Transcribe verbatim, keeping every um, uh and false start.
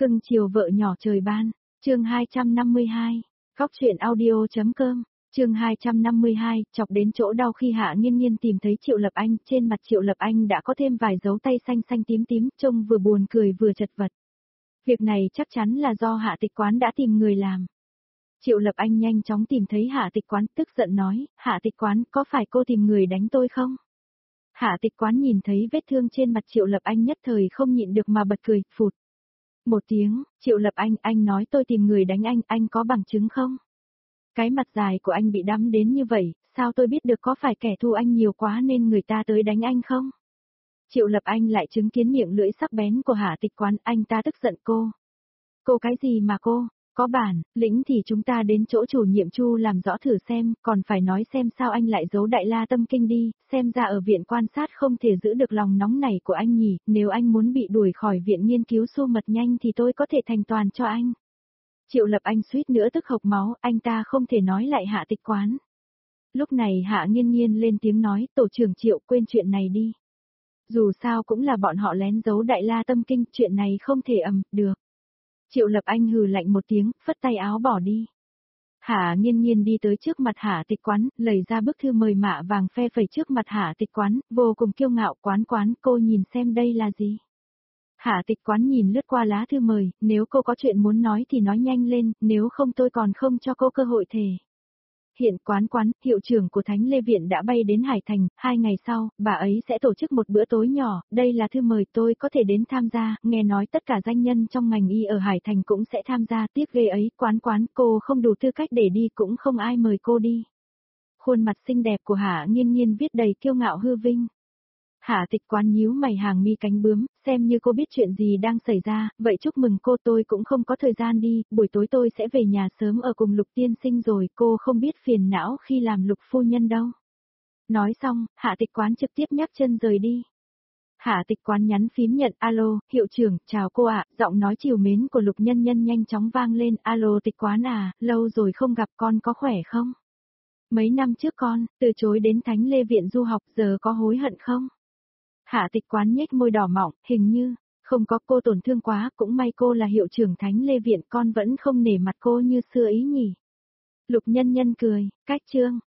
Cưng chiều vợ nhỏ trời ban, chương hai trăm năm mươi hai, Cóc truyện audio.com, chương hai trăm năm mươi hai, chọc đến chỗ đau khi Hạ Nghiên Nghiên tìm thấy Triệu Lập Anh, trên mặt Triệu Lập Anh đã có thêm vài dấu tay xanh xanh tím tím, trông vừa buồn cười vừa chật vật. Việc này chắc chắn là do Hạ Tịch Quán đã tìm người làm. Triệu Lập Anh nhanh chóng tìm thấy Hạ Tịch Quán, tức giận nói, Hạ Tịch Quán, có phải cô tìm người đánh tôi không? Hạ Tịch Quán nhìn thấy vết thương trên mặt Triệu Lập Anh nhất thời không nhịn được mà bật cười, phụt. Một tiếng, Triệu Lập Anh, anh nói tôi tìm người đánh anh, anh có bằng chứng không? Cái mặt dài của anh bị đắm đến như vậy, sao tôi biết được có phải kẻ thù anh nhiều quá nên người ta tới đánh anh không? Triệu Lập Anh lại chứng kiến miệng lưỡi sắc bén của Hạ Tịch Quán, anh ta tức giận cô. Cô cái gì mà cô, có bản, lĩnh thì chúng ta đến chỗ chủ nhiệm Chu làm rõ thử xem, còn phải nói xem sao anh lại giấu Đại La Tâm Kinh đi, xem ra ở viện quan sát không thể giữ được lòng nóng này của anh nhỉ, nếu anh muốn bị đuổi khỏi viện nghiên cứu xu mật nhanh thì tôi có thể thành toàn cho anh. Triệu Lập Anh suýt nữa tức hộc máu, anh ta không thể nói lại Hạ Tịch Quán. Lúc này Hạ Nghiên Nghiên lên tiếng nói, tổ trưởng Triệu quên chuyện này đi. Dù sao cũng là bọn họ lén giấu Đại La Tâm Kinh, chuyện này không thể ầm, được. Triệu Lập Anh hừ lạnh một tiếng, phất tay áo bỏ đi. Hạ Nghiên Nghiên đi tới trước mặt Hạ Tịch Quán, lấy ra bức thư mời mạ vàng phe phẩy trước mặt Hạ Tịch Quán, vô cùng kiêu ngạo, quán quán, cô nhìn xem đây là gì. Hạ Tịch Quán nhìn lướt qua lá thư mời, nếu cô có chuyện muốn nói thì nói nhanh lên, nếu không tôi còn không cho cô cơ hội thề. Hiện quán quán, hiệu trưởng của Thánh Lê Viện đã bay đến Hải Thành, hai ngày sau, bà ấy sẽ tổ chức một bữa tối nhỏ, đây là thư mời tôi có thể đến tham gia, nghe nói tất cả danh nhân trong ngành y ở Hải Thành cũng sẽ tham gia, tiếc ghê ấy, quán quán, cô không đủ tư cách để đi cũng không ai mời cô đi. Khuôn mặt xinh đẹp của Hạ Nghiên Nghiên viết đầy kiêu ngạo hư vinh. Hạ Tịch Quán nhíu mày hàng mi cánh bướm, xem như cô biết chuyện gì đang xảy ra, vậy chúc mừng cô, tôi cũng không có thời gian đi, buổi tối tôi sẽ về nhà sớm ở cùng Lục tiên sinh rồi, cô không biết phiền não khi làm Lục phu nhân đâu. Nói xong, Hạ Tịch Quán trực tiếp nhấc chân rời đi. Hạ Tịch Quán nhắn phím nhận, alo, hiệu trưởng, chào cô ạ, giọng nói trìu mến của Lục Nhân Nhân nhanh chóng vang lên, alo Tịch Quán à, lâu rồi không gặp, con có khỏe không? Mấy năm trước con, từ chối đến Thánh Lê Viện du học, giờ có hối hận không? Hạ Tịch Quán nhếch môi đỏ mọng, hình như, không có, cô tổn thương quá, cũng may cô là hiệu trưởng Thánh Lê Viện, con vẫn không nể mặt cô như xưa ý nhỉ. Lục Nhân Nhân cười, cách chương,